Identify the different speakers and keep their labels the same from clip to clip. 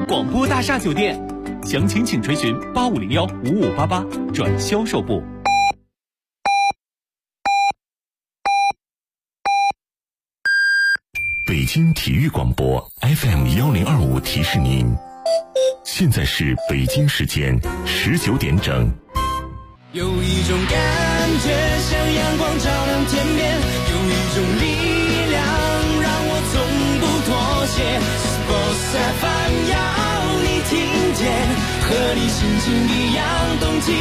Speaker 1: 广播大厦酒店，详情请垂询85015588转销售部。
Speaker 2: 北京体育广播 FM1025提示您，现在是北京时间19点整。
Speaker 3: 有一种感觉像阳光照亮天边，有一种力量让我从不妥协。Sports FM 要你听见，和你心情一样动起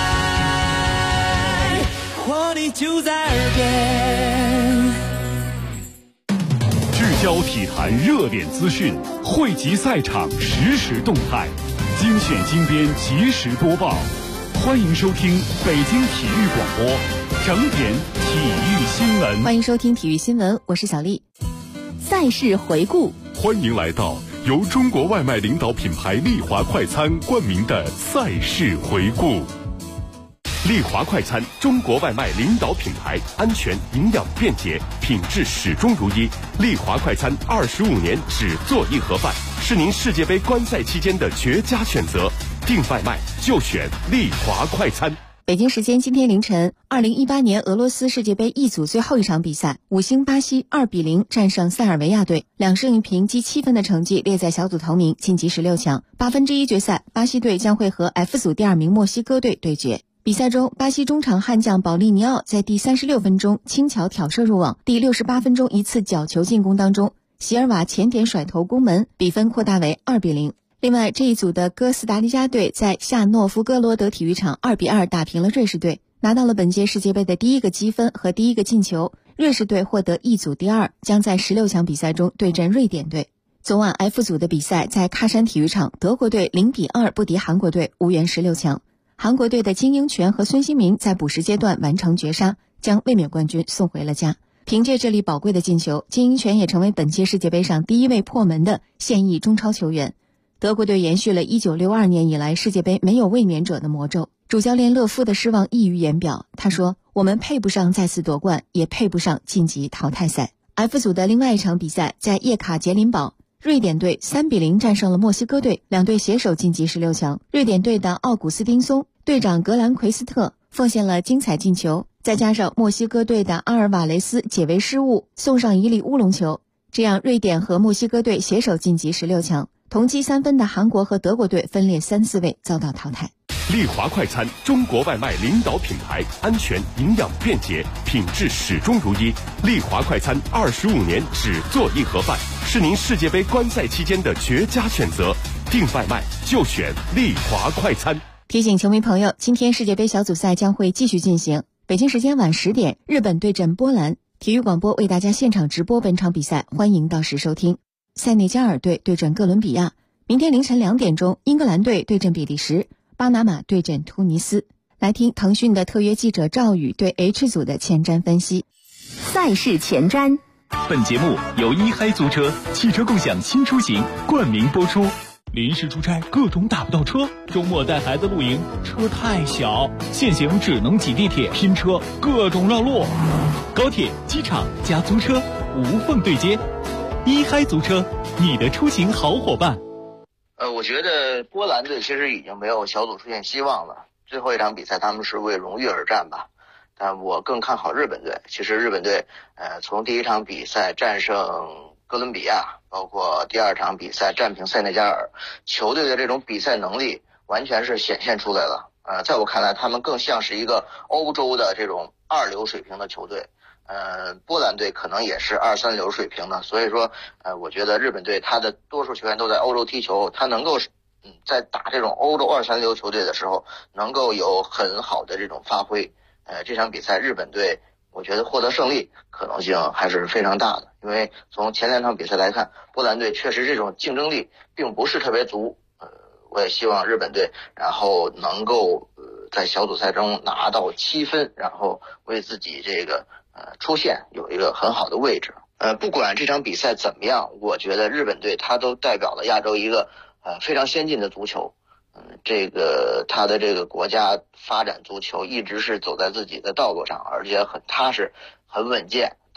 Speaker 3: 来，活力就在耳边。
Speaker 4: 聚焦体坛热点资讯，汇集赛场实时动态，精选精编及时播报。欢迎收听北京体育广播整点体育新闻。
Speaker 5: 欢迎收听体育新闻，我是小丽。赛事回顾，
Speaker 2: 欢迎来到由中国外卖领导品牌丽华快餐冠名的赛事回顾。丽华快餐，中国外卖领导品牌，安全、营养、便捷，品质始终如一。丽华快餐25年只做一盒饭，是您世界杯观赛期间的绝佳选择。订外卖就选丽华快餐。
Speaker 5: 北京时间今天凌晨，2018年俄罗斯世界杯 E 组最后一场比赛，五星巴西2-0战胜塞尔维亚队，2胜1平积7分的成绩列在小组头名，晋级16强。1/8决赛，巴西队将会和 F 组第2名墨西哥队对决。比赛中，巴西中场悍将保利尼奥在第36分钟轻巧挑射入网，第68分钟一次角球进攻当中，席尔瓦前点甩头攻门，比分扩大为2-0。另外，这一组的哥斯达黎加队在夏诺夫哥罗德体育场2-2打平了瑞士队，拿到了本届世界杯的第一个积分和第一个进球。瑞士队获得一组第2，将在16强比赛中对阵瑞典队。昨晚 F 组的比赛在喀山体育场，德国队0-2不敌韩国队，无缘16强。韩国队的金英权和孙兴民在补时阶段完成绝杀，将卫冕冠军送回了家。凭借这粒宝贵的进球，金英权也成为本届世界杯上第一位破门的现役中超球员。德国队延续了1962年以来世界杯没有卫冕者的魔咒，主教练勒夫的失望溢于言表。他说，我们配不上再次夺冠，也配不上晋级淘汰赛。F 组的另外一场比赛在叶卡捷琳堡，瑞典队3-0战胜了墨西哥队，两队携手晋级16强。瑞典队的奥古斯丁松、队长格兰奎斯特奉献了精彩进球，再加上墨西哥队的阿尔瓦雷斯解围失误，送上一粒乌龙球，这样瑞典和墨西哥队携手晋级16强。同积3分的韩国和德国队分列3、4位遭到淘汰。
Speaker 2: 丽华快餐，中国外卖领导品牌，安全、营养、便捷，品质始终如一。丽华快餐25年只做一盒饭，是您世界杯观赛期间的绝佳选择。订外卖就选丽华快餐。
Speaker 5: 提醒球迷朋友，今天世界杯小组赛将会继续进行。北京时间晚10点，日本对阵波兰，体育广播为大家现场直播本场比赛，欢迎到时收听。塞内加尔队对阵哥伦比亚，明天凌晨2点钟，英格兰队对阵比利时，巴拿马对阵突尼斯。来听腾讯的特约记者赵宇对 H 组的前瞻分析。
Speaker 6: 赛事前瞻。
Speaker 1: 本节目由一嗨租车汽车共享新出行冠名播出。临时出差各种打不到车，周末带孩子露营车太小，现行只能挤地铁拼车，各种绕路。高铁、机场加租车无缝对接，一嗨租车，你的出行好伙伴。
Speaker 7: 我觉得波兰队其实已经没有小组出现希望了，最后一场比赛他们是为荣誉而战吧。但我更看好日本队。其实日本队从第一场比赛战胜哥伦比亚，包括第2场比赛战平塞内加尔，球队的这种比赛能力完全是显现出来了。在我看来，他们更像是一个欧洲的这种2流水平的球队。波兰队可能也是2、3流水平的，所以说我觉得日本队他的多数球员都在欧洲踢球，他能够在打这种欧洲2、3流球队的时候能够有很好的这种发挥。这场比赛日本队我觉得获得胜利可能性还是非常大的，因为从前2场比赛来看，波兰队确实这种竞争力并不是特别足。我也希望日本队然后能够在小组赛中拿到7分，然后为自己这个出线有一个很好的位置。不管这场比赛怎么样，我觉得日本队他都代表了亚洲一个非常先进的足球。这个他的这个国家发展足球一直是走在自己的道路上，而且很踏实、很稳健。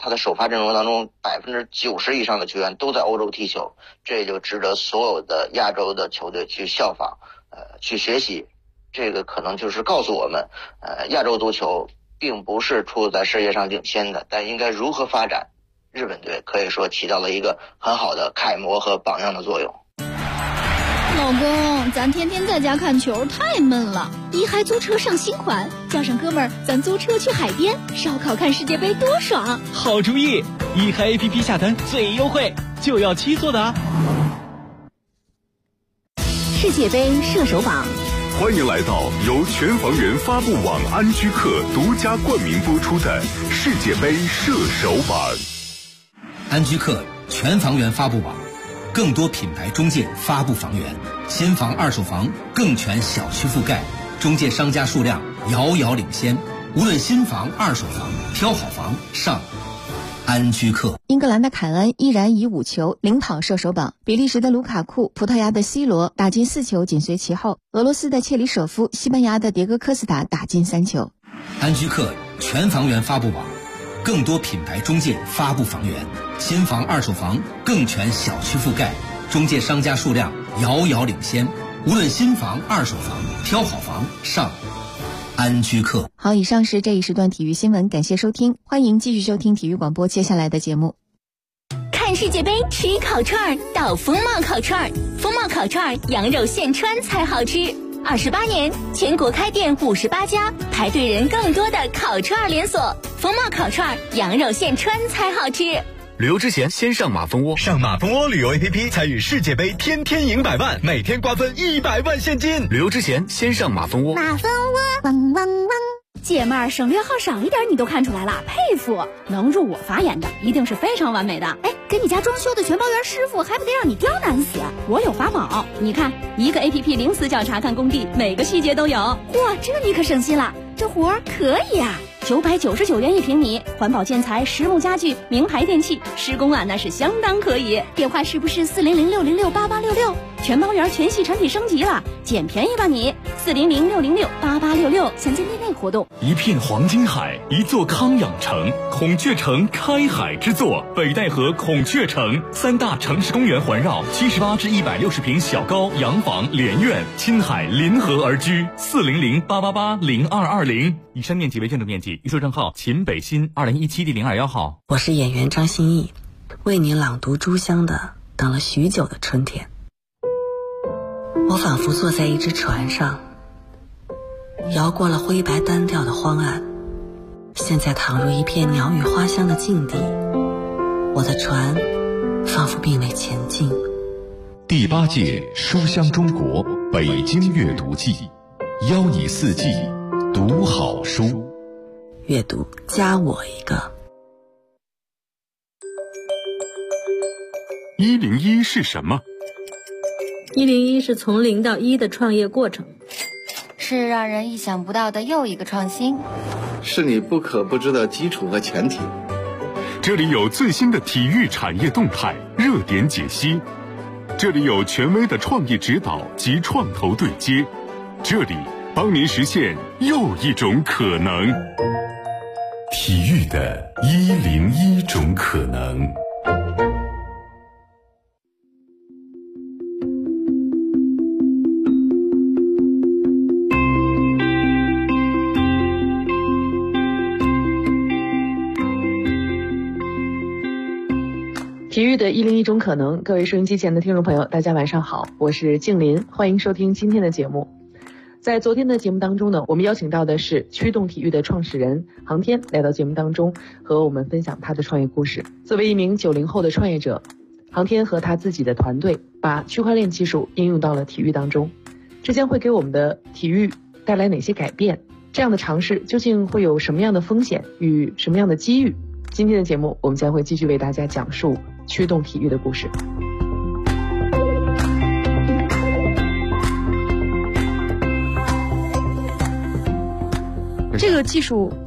Speaker 7: 他的首发阵容当中90%以上的球员都在欧洲踢球，这就值得所有的亚洲的球队去效仿，去学习。这个可能就是告诉我们，亚洲足球并不是处在世界上领先的，但应该如何发展。日本队可以说起到了一个很好的楷模和榜样的作用。
Speaker 8: 老公，咱天天在家看球太闷了，一嗨租车上新款，叫上哥们儿，咱租车去海边烧烤看世界杯多爽！
Speaker 1: 好主意，一嗨 APP 下单最优惠，就要7座的啊！
Speaker 6: 世界杯射手榜，
Speaker 2: 欢迎来到由全房源发布网安居客独家冠名播出的世界杯射手榜。
Speaker 9: 安居客全房源发布网，更多品牌中介发布房源，新房二手房更全小区覆盖，中介商家数量遥遥领先，无论新房二手房，挑好房上安居客。
Speaker 5: 英格兰的凯恩依然以5球领跑射手榜，比利时的卢卡库、葡萄牙的 C 罗打进4球紧随其后，俄罗斯的切里舍夫、西班牙的迭戈科斯塔打进3球。
Speaker 9: 安居客全房源发布网，更多品牌中介发布房源，新房二手房更全小区覆盖，中介商家数量遥遥领先，无论新房二手房，挑好房上安居客。
Speaker 5: 好，以上是这一时段体育新闻，感谢收听，欢迎继续收听体育广播接下来的节目。
Speaker 6: 看世界杯吃烤串到风貌烤串，风貌烤串羊肉现穿才好吃。28年，全国开店58家，排队人更多的烤串连锁。风貌烤串羊肉现穿才好吃。
Speaker 10: 旅游之前先上马蜂窝，上马蜂窝旅游 APP 参与世界杯，天天赢100万，每天瓜分100万现金。旅游之前先上马蜂窝。
Speaker 8: 马蜂窝，汪汪汪！姐妹儿，省略号少一点你都看出来了，佩服！能入我法眼的，一定是非常完美的。哎，给你家装修的全包员师傅，还不得让你刁难死？我有法宝，你看，一个 APP 零死角查看工地，每个细节都有。嚯，这你可省心了，这活儿可以啊！999元1平米，环保建材、实木家具、名牌电器，施工啊那是相当可以。电话是不是400-606-8866？全包员全系产品升级了，捡便宜吧你！400-606-8866，详见店内活动。
Speaker 4: 一片黄金海，一座康养城，孔雀城开海之作，北戴河孔雀城，3大城市公园环绕，78至160平小高洋房连院，亲海临河而居。400-888-0220。以上面积为建筑面积，预售账号秦北新2017第021号。
Speaker 11: 我是演员张歆艺，为你朗读朱香的《等了许久的春天》。我仿佛坐在一只船上，摇过了灰白单调的荒岸，现在躺入一片鸟语花香的境地。我的船仿佛并未前进。
Speaker 2: 第8届书香中国北京阅读季，邀你4季读好书。
Speaker 11: 阅读加我一个。
Speaker 2: 101是什么
Speaker 12: ？101是从0到1的创业过程，
Speaker 13: 是让人意想不到的又一个创新，
Speaker 14: 是你不可不知的基础和前提。
Speaker 2: 这里有最新的体育产业动态、热点解析，这里有权威的创业指导及创投对接，这里帮您实现又一种可能。体育的101种可能。
Speaker 15: 体育的101种可能，各位收音机前的听众朋友，大家晚上好，我是静林，欢迎收听今天的节目。在昨天的节目当中呢，我们邀请到的是驱动体育的创始人航天来到节目当中，和我们分享他的创业故事。作为一名90后的创业者，航天和他自己的团队把区块链技术应用到了体育当中，这将会给我们的体育带来哪些改变？这样的尝试究竟会有什么样的风险与什么样的机遇？今天的节目我们将会继续为大家讲述驱动体育的故事。
Speaker 16: 这个技术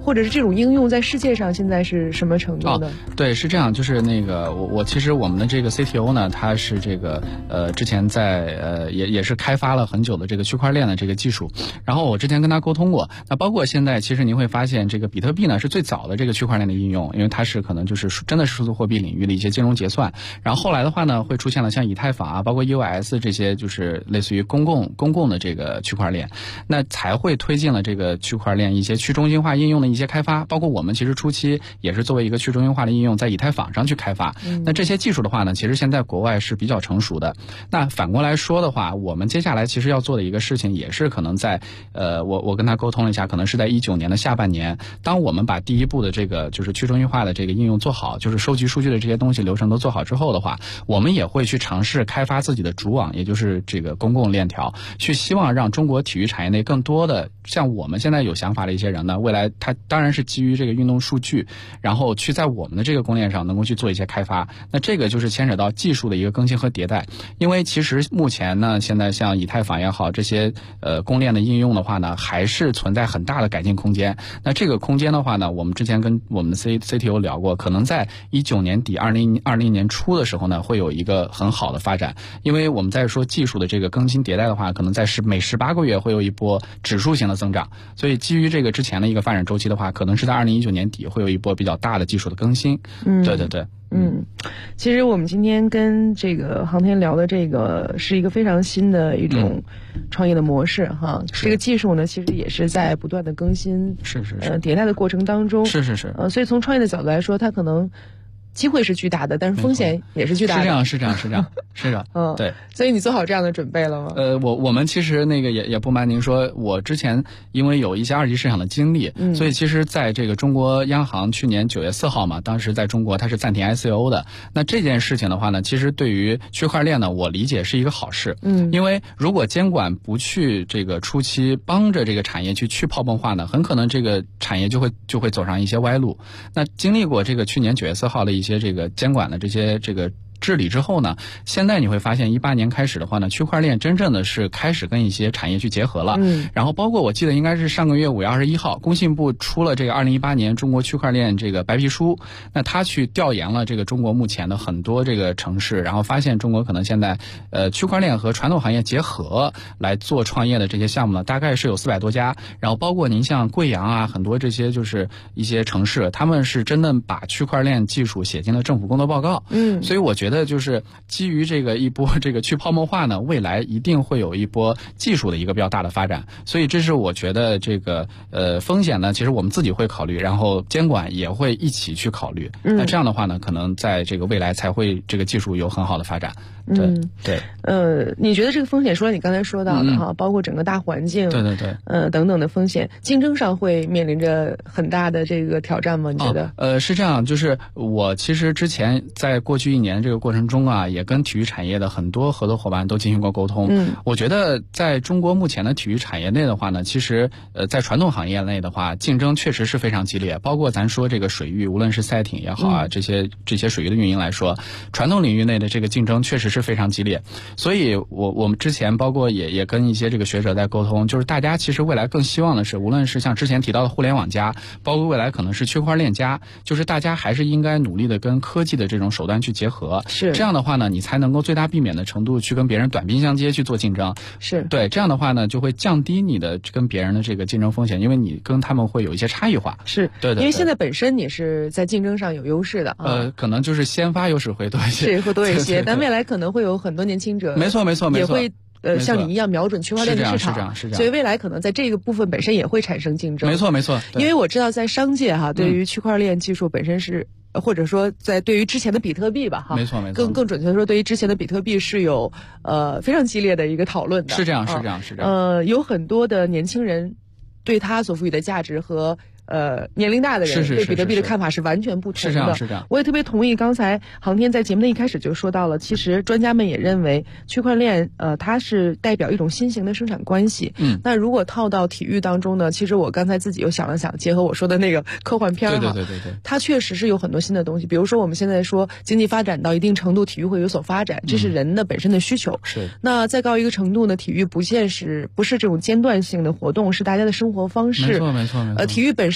Speaker 15: 或者是这种应用在世界上现在是什么程度的？
Speaker 16: 对，是这样，就是那个我其实我们的这个 CTO 呢，他是这个之前在也是开发了很久的这个区块链的这个技术，然后我之前跟他沟通过，那包括现在其实您会发现这个比特币呢是最早的这个区块链的应用，因为它是可能就是真的是数字货币领域的一些金融结算，然后后来的话呢会出现了像以太坊啊，包括 EOS 这些就是类似于公共的这个区块链，那才会推进了这个区块链一些去中心化应用的一些开发，包括我们其实初期也是作为一个去中心化的应用在以太坊上去开发，那这些技术的话呢其实现在国外是比较成熟的。那反过来说的话，我们接下来其实要做的一个事情也是可能在我跟他沟通了一下，可能是在19年的下半年，当我们把第一步的这个就是去中心化的这个应用做好，就是收集数据的这些东西流程都做好之后的话，我们也会去尝试开发自己的主网，也就是这个公共链条，去希望让中国体育产业内更多的像我们现在有想法的一些人呢，未来他当然是基于这个运动数据，然后去在我们的这个公链上能够去做一些开发，那这个就是牵扯到技术的一个更新和迭代。因为其实目前呢，现在像以太坊也好，这些公链的应用的话呢，还是存在很大的改进空间。那这个空间的话呢，我们之前跟我们的 CTO 聊过，可能在19年底2020年初的时候呢，会有一个很好的发展。因为我们在说技术的这个更新迭代的话，可能在每18个月会有一波指数型的增长，所以基于这个之前的一个发展周期的话，可能是在2019年底会有一波比较大的技术的更新。对对对。
Speaker 15: 其实我们今天跟这个航天聊的这个是一个非常新的一种创业的模式哈。这个技术呢，其实也是在不断的更新，迭代的过程当中。
Speaker 16: 是。
Speaker 15: 所以从创业的角度来说，它可能机会是巨大的，但是风险也是巨大的。
Speaker 16: 是这样。对。
Speaker 15: 所以你做好这样的准备了吗？
Speaker 16: 我们其实那个也不瞒您说，我之前因为有一些二级市场的经历，所以其实在这个中国央行去年9月4号嘛，当时在中国它是暂停 ICO 的。那这件事情的话呢，其实对于区块链呢，我理解是一个好事。因为如果监管不去这个初期帮着这个产业去泡沫化呢，很可能这个产业就会走上一些歪路。那经历过这个去年9月4号的一些这个监管的这些这个治理之后呢，现在你会发现18年开始的话呢，区块链真正的是开始跟一些产业去结合了。然后包括我记得应该是上个月5月21号，工信部出了这个2018年中国区块链这个白皮书，那他去调研了这个中国目前的很多这个城市，然后发现中国可能现在区块链和传统行业结合来做创业的这些项目呢，大概是有400多家，然后包括您像贵阳啊，很多这些就是一些城市，他们是真的把区块链技术写进了政府工作报告。所以我觉得就是基于这个一波这个去泡沫化呢，未来一定会有一波技术的一个比较大的发展，所以这是我觉得这个风险呢，其实我们自己会考虑，然后监管也会一起去考虑。那这样的话呢，可能在这个未来才会这个技术有很好的发展。对。
Speaker 15: 你觉得这个风险，除了你刚才说到的哈，包括整个大环境，
Speaker 16: 对，
Speaker 15: 等等的风险，竞争上会面临着很大的这个挑战吗？你觉得？
Speaker 16: 是这样，就是我其实之前在过去1年这个过程中啊，也跟体育产业的很多合作伙伴都进行过沟通。我觉得在中国目前的体育产业内的话呢，其实在传统行业内的话，竞争确实是非常激烈，包括咱说这个水域，无论是赛艇也好啊，这些水域的运营来说，传统领域内的这个竞争确实是非常激烈。所以我们之前包括也跟一些这个学者在沟通，就是大家其实未来更希望的是，无论是像之前提到的互联网加，包括未来可能是区块链加，就是大家还是应该努力的跟科技的这种手段去结合。
Speaker 15: 是
Speaker 16: 这样的话呢，你才能够最大避免的程度去跟别人短兵相接去做竞争。
Speaker 15: 是
Speaker 16: 对，这样的话呢，就会降低你的跟别人的这个竞争风险，因为你跟他们会有一些差异化。
Speaker 15: 是
Speaker 16: 对，
Speaker 15: 因为现在本身你是在竞争上有优势的
Speaker 16: 可能就是先发优势会多一些，
Speaker 15: 是会多一些，但未来可能会有很多年轻者，
Speaker 16: 没错，
Speaker 15: 也会像你一样瞄准区块链的市场，
Speaker 16: 是这样，
Speaker 15: 所以未来可能在这个部分本身也会产生竞争。
Speaker 16: 没错，
Speaker 15: 因为我知道在商界哈，对于区块链技术本身是。或者说，对于之前的比特币吧，哈，
Speaker 16: 没错，
Speaker 15: 更准确的说，对于之前的比特币是有非常激烈的一个讨论的。
Speaker 16: 是这样。
Speaker 15: 有很多的年轻人对它所赋予的价值和年龄大的人对比特币的看法是完全不同的。
Speaker 16: 是这样。
Speaker 15: 我也特别同意刚才航天在节目的一开始就说到了，其实专家们也认为区块链它是代表一种新型的生产关系。那如果套到体育当中呢，其实我刚才自己又想了想，结合我说的那个科幻片
Speaker 16: 对，
Speaker 15: 它确实是有很多新的东西。比如说我们现在说经济发展到一定程度，体育会有所发展，这是人的本身的需求。
Speaker 16: 是。
Speaker 15: 那再高一个程度呢，体育不是这种间断性的活动，是大家的生活方式。
Speaker 16: 没错。
Speaker 15: 体育本身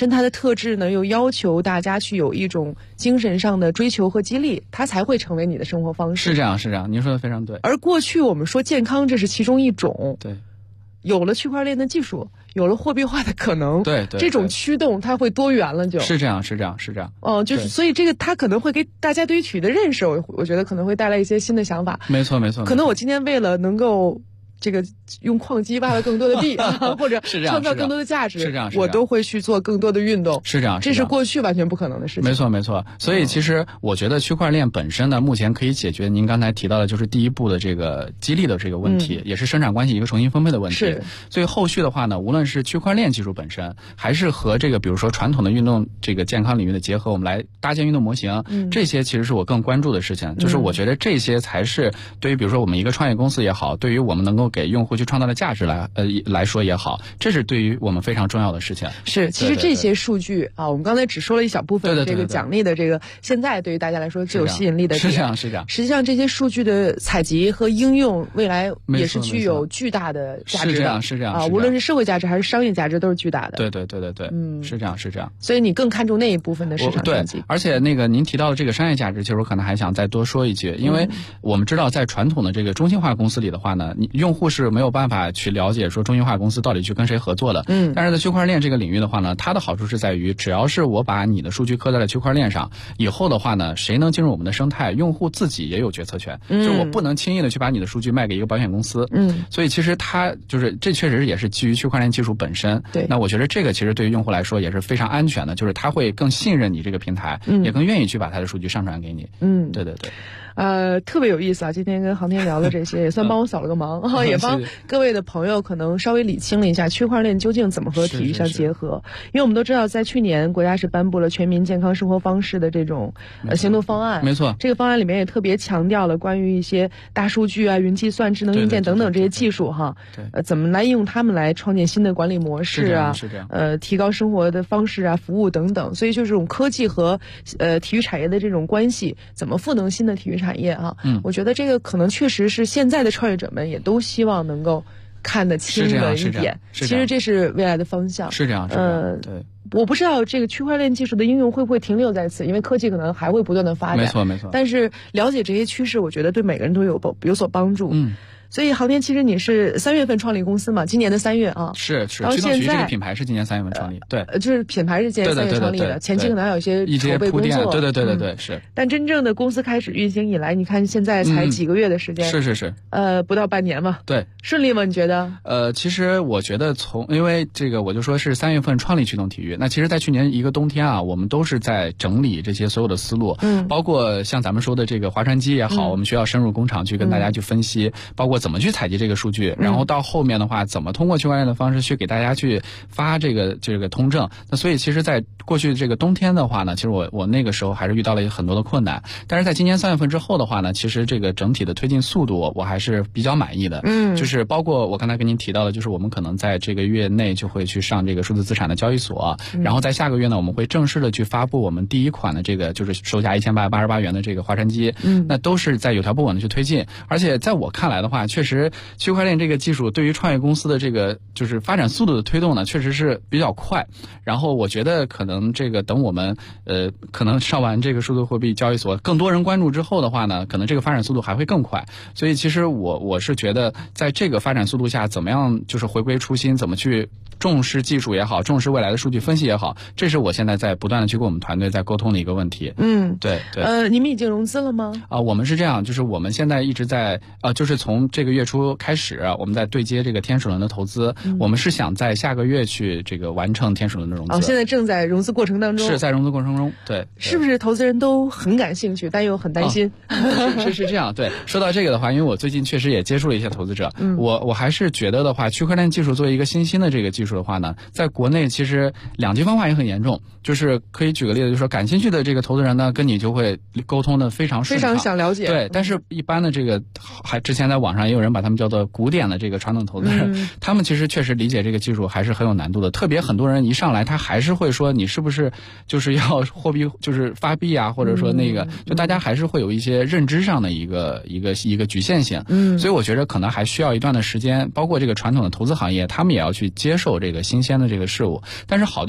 Speaker 15: 身它的特质呢又要求大家去有一种精神上的追求和激励，它才会成为你的生活方式。
Speaker 16: 是这样，是这样，您说的非常对。
Speaker 15: 而过去我们说健康，这是其中一种。
Speaker 16: 对。
Speaker 15: 有了区块链的技术，有了货币化的可能，
Speaker 16: 对，
Speaker 15: 这种驱动它会多元了，就是
Speaker 16: 这样。
Speaker 15: 就是所以这个它可能会给大家对于体育的认识，我觉得可能会带来一些新的想法。
Speaker 16: 没错。
Speaker 15: 可能我今天为了能够这个用矿机挖了更多的地或者创造更多的价值，
Speaker 16: 是这样，
Speaker 15: 我都会去做更多的运动，
Speaker 16: 是这样，
Speaker 15: 这是过去完全不可能的事情。
Speaker 16: 没错。所以其实我觉得区块链本身呢，目前可以解决您刚才提到的，就是第一步的这个激励的这个问题，也是生产关系一个重新分配的问题。
Speaker 15: 是。
Speaker 16: 所以后续的话呢，无论是区块链技术本身，还是和这个比如说传统的运动这个健康领域的结合，我们来搭建运动模型，这些其实是我更关注的事情。就是我觉得这些才是对于比如说我们一个创业公司也好，对于我们能够给用户去创造的价值来说也好，这是对于我们非常重要的事情。
Speaker 15: 是，其实这些数据啊，我们刚才只说了一小部分这个奖励的这个，现在对于大家来说最有吸引力的
Speaker 16: 是这样。
Speaker 15: 实际上这些数据的采集和应用，未来也是具有巨大的价值的。
Speaker 16: 是这样
Speaker 15: 啊，无论是社会价值还是商业价值都是巨大的。
Speaker 16: 对，是这样。
Speaker 15: 所以你更看重那一部分的市场经济。
Speaker 16: 对，而且那个您提到的这个商业价值，其实我可能还想再多说一句，因为我们知道在传统的这个中心化公司里的话呢，用户是没有办法去了解说中心化公司到底去跟谁合作的。但是在区块链这个领域的话呢，它的好处是在于，只要是我把你的数据刻在了区块链上，以后的话呢，谁能进入我们的生态，用户自己也有决策权。就我不能轻易的去把你的数据卖给一个保险公司。所以其实它就是这确实也是基于区块链技术本身。
Speaker 15: 对。
Speaker 16: 那我觉得这个其实对于用户来说也是非常安全的，就是他会更信任你这个平台，也更愿意去把他的数据上传给你。对。
Speaker 15: 特别有意思啊！今天跟航天聊的这些，也算帮我扫了个忙，也帮各位的朋友可能稍微理清了一下区块链究竟怎么和体育相结合。因为我们都知道，在去年国家是颁布了全民健康生活方式的这种行动方案。
Speaker 16: 没错，
Speaker 15: 这个方案里面也特别强调了关于一些大数据啊、云计算、智能硬件等等这些技术哈，怎么来应用它们来创建新的管理模式啊，提高生活的方式啊、服务等等。所以就是这种科技和体育产业的这种关系，怎么赋能新的体育产业啊？我觉得这个可能确实是现在的创业者们也都希望能够看得清的一点。其实这是未来的方向。
Speaker 16: 是这样。对。
Speaker 15: 我不知道这个区块链技术的应用会不会停留在此，因为科技可能还会不断的发展。
Speaker 16: 没错。
Speaker 15: 但是了解这些趋势，我觉得对每个人都有所帮助。所以航天其实你是3月份创立公司嘛，今年的3月啊。
Speaker 16: 是。
Speaker 15: 然后现在
Speaker 16: 这个品牌是今年3月份创立，对，
Speaker 15: 就是品牌是今年3月创立的，前期可能还有一些筹备工作。
Speaker 16: 对，是。
Speaker 15: 但真正的公司开始运行以来，你看现在才几个月的时间。
Speaker 16: 是。
Speaker 15: 不到半年嘛。
Speaker 16: 对。
Speaker 15: 顺利吗？你觉得？
Speaker 16: 其实我觉得因为这个我就说是3月份创立驱动体育，那其实在去年一个冬天啊，我们都是在整理这些所有的思路，包括像咱们说的这个划船机也好，我们需要深入工厂去跟大家去分析，包括怎么去采集这个数据，然后到后面的话，怎么通过区块链的方式去给大家去发这个通证。那所以其实在过去这个冬天的话呢，其实我那个时候还是遇到了很多的困难，但是在今年3月份之后的话呢，其实这个整体的推进速度我还是比较满意的。就是包括我刚才跟您提到的，就是我们可能在这个月内就会去上这个数字资产的交易所，然后在下个月呢，我们会正式的去发布我们第一款的这个就是售价1888元的这个划船机。那都是在有条不紊的去推进，而且在我看来的话，确实区块链这个技术对于创业公司的这个就是发展速度的推动呢，确实是比较快。然后我觉得可能这个等我们可能上完这个数字货币交易所，更多人关注之后的话呢，可能这个发展速度还会更快。所以其实我是觉得在这个发展速度下，怎么样就是回归初心，怎么去重视技术也好，重视未来的数据分析也好，这是我现在在不断的去跟我们团队在沟通的一个问题。对。
Speaker 15: 你们已经融资了吗？
Speaker 16: 我们是这样，就是我们现在一直在就是从这个月初开始，我们在对接这个天使轮的投资，我们是想在下个月去这个完成天使轮的融资。
Speaker 15: 现在正在融资过程当中。
Speaker 16: 是在融资过程中。对。
Speaker 15: 是不是投资人都很感兴趣，但又很担心？
Speaker 16: 是这样。对。说到这个的话，因为我最近确实也接触了一些投资者，我还是觉得的话，区块链技术作为一个新兴的这个技术的话呢，在国内其实两极分化也很严重。就是可以举个例子，就是说感兴趣的这个投资人呢，跟你就会沟通的非常顺畅，
Speaker 15: 非常想了解。
Speaker 16: 对，但是一般的这个还之前在网上也有人把他们叫做古典的这个传统投资人，他们其实确实理解这个技术还是很有难度的。特别很多人一上来他还是会说你是不是就是要货币就是发币啊，或者说那个就大家还是会有一些认知上的一个局限性。所以我觉得可能还需要一段的时间，包括这个传统的投资行业他们也要去接受这个新鲜的这个事物。但是好的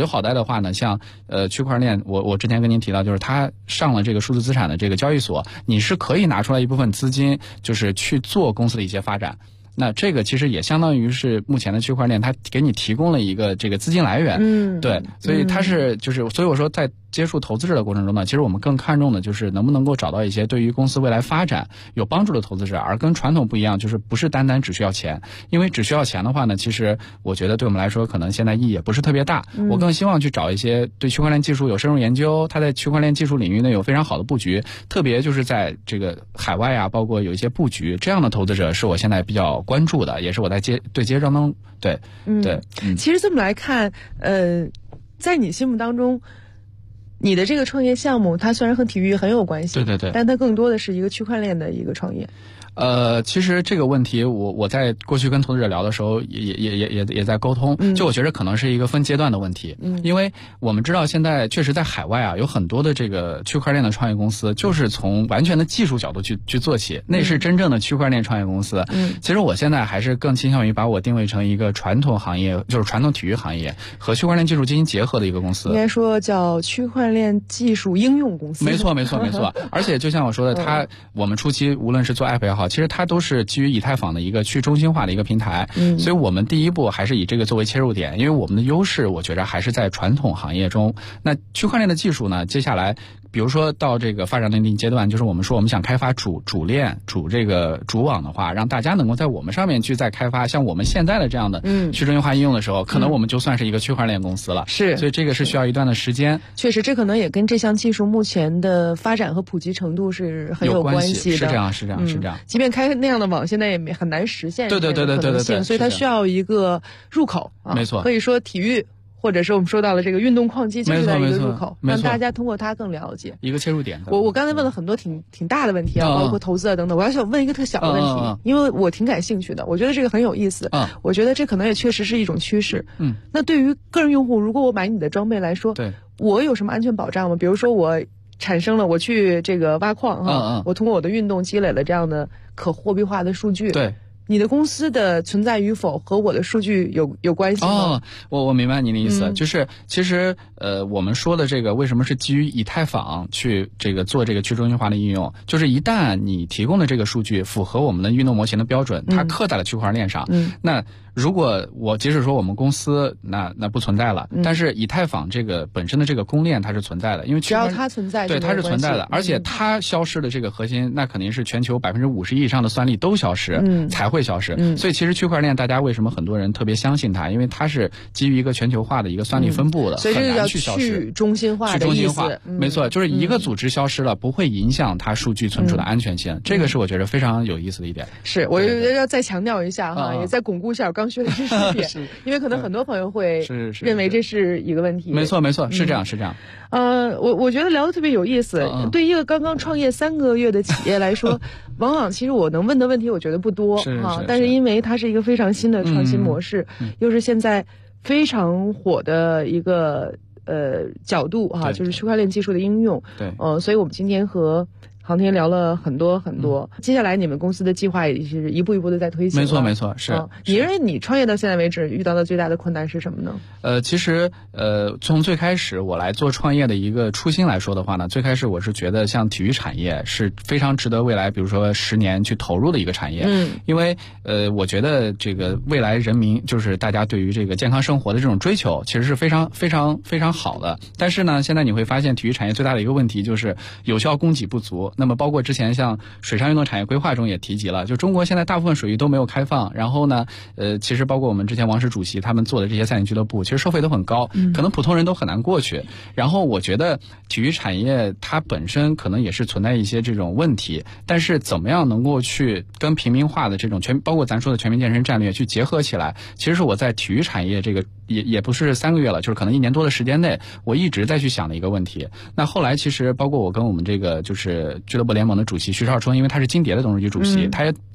Speaker 16: 就好在的话呢，像区块链，我之前跟您提到，就是它上了这个数字资产的这个交易所，你是可以拿出来一部分资金，就是去做公司的一些发展。那这个其实也相当于是目前的区块链，它给你提供了一个这个资金来源。对，所以它是所以我说在接触投资者的过程中呢，其实我们更看重的就是能不能够找到一些对于公司未来发展有帮助的投资者，而跟传统不一样，就是不是单单只需要钱。因为只需要钱的话呢，其实我觉得对我们来说可能现在意义也不是特别大。我更希望去找一些对区块链技术有深入研究，他在区块链技术领域呢有非常好的布局，特别就是在这个海外啊，包括有一些布局这样的投资者是我现在比较关注的，也是我在接着当对。
Speaker 15: 其实这么来看，在你心目当中，你的这个创业项目，它虽然和体育很有关系，
Speaker 16: 对，
Speaker 15: 但它更多的是一个区块链的一个创业。
Speaker 16: 其实这个问题我在过去跟投资者聊的时候也在沟通，就我觉得可能是一个分阶段的问题。因为我们知道现在确实在海外啊，有很多的这个区块链的创业公司就是从完全的技术角度去做起，那是真正的区块链创业公司。其实我现在还是更倾向于把我定位成一个传统行业，就是传统体育行业和区块链技术进行结合的一个公司。
Speaker 15: 应该说叫区块链技术应用公司。
Speaker 16: 没错。而且就像我说的，我们初期无论是做 app 也好，其实它都是基于以太坊的一个去中心化的一个平台。所以我们第一步还是以这个作为切入点，因为我们的优势我觉得还是在传统行业中。那区块链的技术呢，接下来比如说到这个发展的另一阶段，就是我们说我们想开发主链主网的话，让大家能够在我们上面去再开发像我们现在的这样的去中心化应用的时候，可能我们就算是一个区块链公司了。
Speaker 15: 是，
Speaker 16: 所以这个是需要一段的时间。
Speaker 15: 确实，这可能也跟这项技术目前的发展和普及程度是很有关系的。
Speaker 16: 是这样。
Speaker 15: 即便开那样的网，现在也很难实现。
Speaker 16: 对，
Speaker 15: 所以它需要一个入口啊。
Speaker 16: 没错，
Speaker 15: 可以说体育。或者是我们说到了这个运动矿机，就是在一个入口，让大家通过它更了解
Speaker 16: 一个切入点。
Speaker 15: 我刚才问了很多挺大的问题啊，包括投资啊等等。我要想问一个特小的问题，因为我挺感兴趣的，我觉得这个很有意思。我觉得这可能也确实是一种趋势。那对于个人用户，如果我买你的装备来说，我有什么安全保障吗？比如说我产生了，我去这个挖矿哈，我通过我的运动积累了这样的可货币化的数据。
Speaker 16: 对。
Speaker 15: 你的公司的存在与否和我的数据有关系吗？
Speaker 16: 我明白您的意思，就是其实我们说的这个为什么是基于以太坊去这个做这个去中心化的应用，就是一旦你提供的这个数据符合我们的运动模型的标准，它刻在了区块链上，那如果即使说我们公司那不存在了，但是以太坊这个本身的这个公链它是存在的，因为
Speaker 15: 只要它存在，
Speaker 16: 对，它是存在的，而且它消失的这个核心，那肯定是全球50%以上的算力都消失，才会消失。所以其实区块链大家为什么很多人特别相信它，因为它是基于一个全球化的一个算力分布的，
Speaker 15: 所以这个叫去中心化的意思。
Speaker 16: 没错，就是一个组织消失了，不会影响它数据存储的安全性，这个是我觉得非常有意思的一点。
Speaker 15: 是，我要再强调一下哈，也再巩固一下我刚学的知识点，因为可能很多朋友会认为这是一个问题。
Speaker 16: 没错，是这样。
Speaker 15: 我觉得聊得特别有意思。对一个刚刚创业3个月的企业来说，往往其实我能问的问题我觉得不多啊，但是因为它是一个非常新的创新模式，又是现在非常火的一个角度哈，就是区块链技术的应用。
Speaker 16: 对，
Speaker 15: 所以我们今天和航天聊了很多，接下来你们公司的计划也是一步一步的在推行。
Speaker 16: 没错，是。
Speaker 15: 你认为你创业到现在为止遇到的最大的困难是什么呢？
Speaker 16: 其实从最开始我来做创业的一个初心来说的话呢，最开始我是觉得像体育产业是非常值得未来比如说10年去投入的一个产业。因为我觉得这个未来人民就是大家对于这个健康生活的这种追求其实是非常好的。但是呢，现在你会发现体育产业最大的一个问题就是有效供给不足。那么包括之前像水上运动产业规划中也提及了，就中国现在大部分水域都没有开放，然后呢其实包括我们之前王石主席他们做的这些赛艇俱乐部，其实收费都很高，可能普通人都很难过去。然后我觉得体育产业它本身可能也是存在一些这种问题，但是怎么样能够去跟平民化的这种包括咱说的全民健身战略去结合起来，其实是我在体育产业这个也不是3个月了，就是可能1年多的时间内我一直在去想的一个问题。那后来其实包括我跟我们这个就是俱乐部联盟的主席徐少春，因为他是金蝶的董事局主席，他也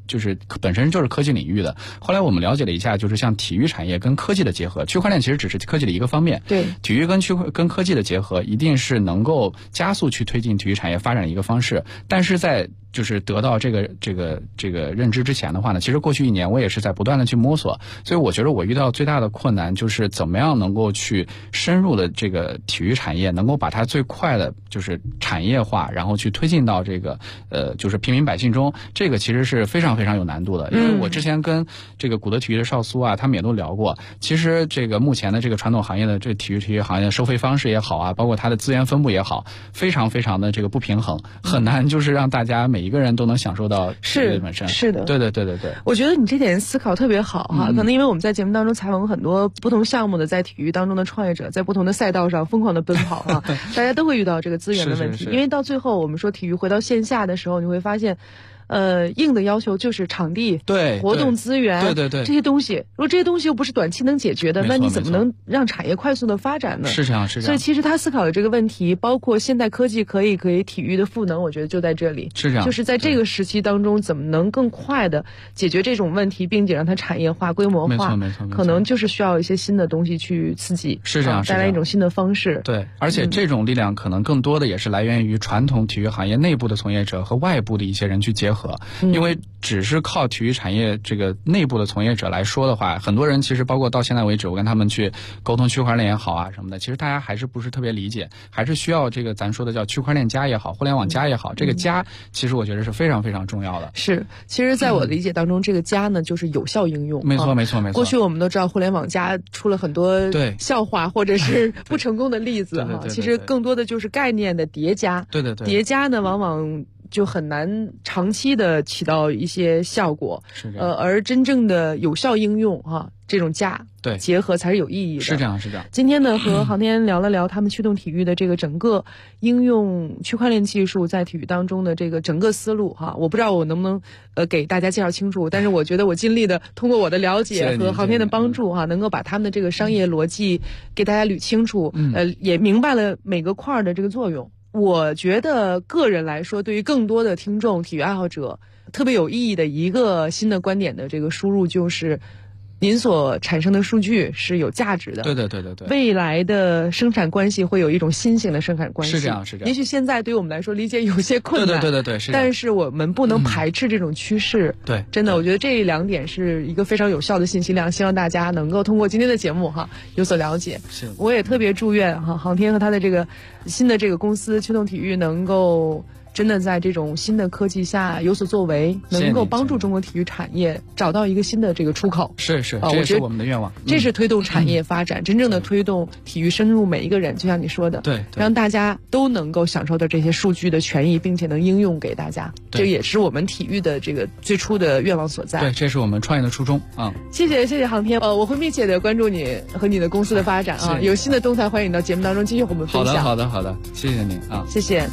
Speaker 16: 就是本身就是科技领域的。后来我们了解了一下，就是像体育产业跟科技的结合，区块链其实只是科技的一个方面。
Speaker 15: 对，
Speaker 16: 体育跟科技的结合，一定是能够加速去推进体育产业发展的一个方式。但是在就是得到这个认知之前的话呢，其实过去1年我也是在不断的去摸索，所以我觉得我遇到最大的困难就是怎么样能够去深入的这个体育产业，能够把它最快的就是产业化，然后去推进到这个就是平民百姓中，这个其实是非常非常有难度的。因为我之前跟这个古德体育的邵苏啊，他们也都聊过，其实这个目前的这个传统行业的这体育行业的收费方式也好啊，包括它的资源分布也好，非常非常的这个不平衡，很难就是让大家每一个人都能享受到体育本身。
Speaker 15: 是的，
Speaker 16: 对。
Speaker 15: 我觉得你这点思考特别好哈，可能因为我们在节目当中采访过很多不同项目的在体育当中的创业者，在不同的赛道上疯狂的奔跑啊，大家都会遇到这个资源的问题。因为到最后我们说体育回到线下的时候，你会发现硬的要求就是场地、
Speaker 16: 对
Speaker 15: 活动资源、
Speaker 16: 对
Speaker 15: 这些东西。如果这些东西又不是短期能解决的，那你怎么能让产业快速的发展呢？
Speaker 16: 是这样。
Speaker 15: 所以其实他思考的这个问题，包括现代科技可以给体育的赋能，我觉得就在这里。
Speaker 16: 是这样，
Speaker 15: 就是在这个时期当中，怎么能更快的解决这种问题，并且让它产业化、规模化？
Speaker 16: 没错，
Speaker 15: 可能就是需要一些新的东西去刺激，
Speaker 16: 是这样，
Speaker 15: 带来一种新的方式。
Speaker 16: 对，而且这种力量可能更多的也是来源于传统体育行业内部的从业者和外部的一些人去结合，因为只是靠体育产业这个内部的从业者来说的话，很多人其实包括到现在为止，我跟他们去沟通区块链也好啊什么的，其实大家还是不是特别理解，还是需要这个咱说的叫区块链加也好，互联网加也好，这个加其实我觉得是非常非常重要的。
Speaker 15: 是，其实在我的理解当中，这个加呢就是有效应用。
Speaker 16: 没错。
Speaker 15: 过去我们都知道互联网加出了很多笑话或者是不成功的例子哈，其实更多的就是概念的叠加。
Speaker 16: 对。
Speaker 15: 叠加呢往往就很难长期的起到一些效果，
Speaker 16: 是这样。
Speaker 15: 而真正的有效应用这种结合才是有意义的。
Speaker 16: 是这样。
Speaker 15: 今天呢和航天聊了聊他们驱动体育的这个整个应用区块链技术在体育当中的这个整个思路我不知道我能不能给大家介绍清楚，但是我觉得我尽力的通过我的了解和航天的帮助能够把他们的这个商业逻辑给大家捋清楚，也明白了每个块的这个作用。我觉得个人来说，对于更多的听众、体育爱好者，特别有意义的一个新的观点的这个输入，就是您所产生的数据是有价值的。
Speaker 16: 对。
Speaker 15: 未来的生产关系会有一种新型的生产关系。
Speaker 16: 是这样。
Speaker 15: 也许现在对于我们来说理解有些困难。
Speaker 16: 对。
Speaker 15: 但是我们不能排斥这种趋势。
Speaker 16: 对。
Speaker 15: 真的，我觉得这2点是一个非常有效的信息量，希望大家能够通过今天的节目有所了解。
Speaker 16: 是。
Speaker 15: 我也特别祝愿航天和他的这个新的这个公司驱动体育能够真的在这种新的科技下有所作为，能够帮助中国体育产业找到一个新的这个出口。
Speaker 16: 是，这是我们的愿望。
Speaker 15: 这是推动产业发展，真正的推动体育深入每一个人，就像你说的，
Speaker 16: 对，
Speaker 15: 让大家都能够享受到这些数据的权益，并且能应用给大家。这也是我们体育的这个最初的愿望所在。
Speaker 16: 对，这是我们创业的初衷啊。
Speaker 15: 谢谢航天，我会密切的关注你和你的公司的发展有新的动态，欢迎你到节目当中继续和我们分享。
Speaker 16: 好的，谢谢您啊，
Speaker 15: 谢谢。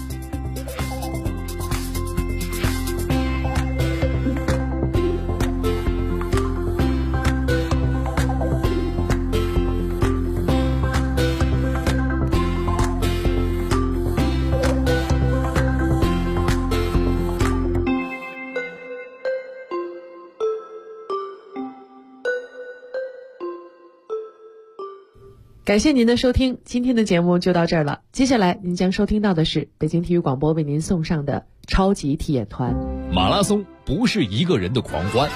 Speaker 15: 感谢您的收听，今天的节目就到这儿了。接下来您将收听到的是北京体育广播为您送上的超级体验团。
Speaker 1: 马拉松不是一个人的狂欢，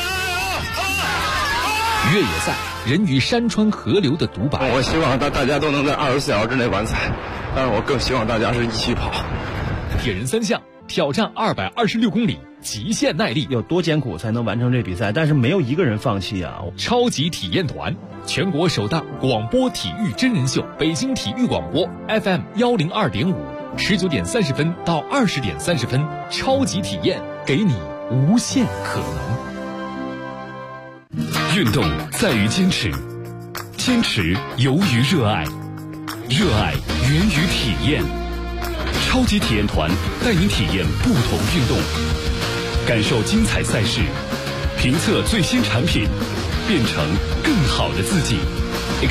Speaker 1: 越野赛人与山川河流的独白。
Speaker 17: 我希望大家都能在24小时之内完赛，但是我更希望大家是一起跑。
Speaker 1: 铁人3项挑战226公里，极限耐力，
Speaker 18: 有多艰苦才能完成这比赛？但是没有一个人放弃啊！
Speaker 1: 超级体验团，全国首档广播体育真人秀，北京体育广播 FM 102.5，19点30分到20点30分，超级体验，给你无限可能。
Speaker 4: 运动在于坚持，坚持由于热爱，热爱源于体验。超级体验团带您体验不同运动，感受精彩赛事，评测最新产品，变成更好的自己。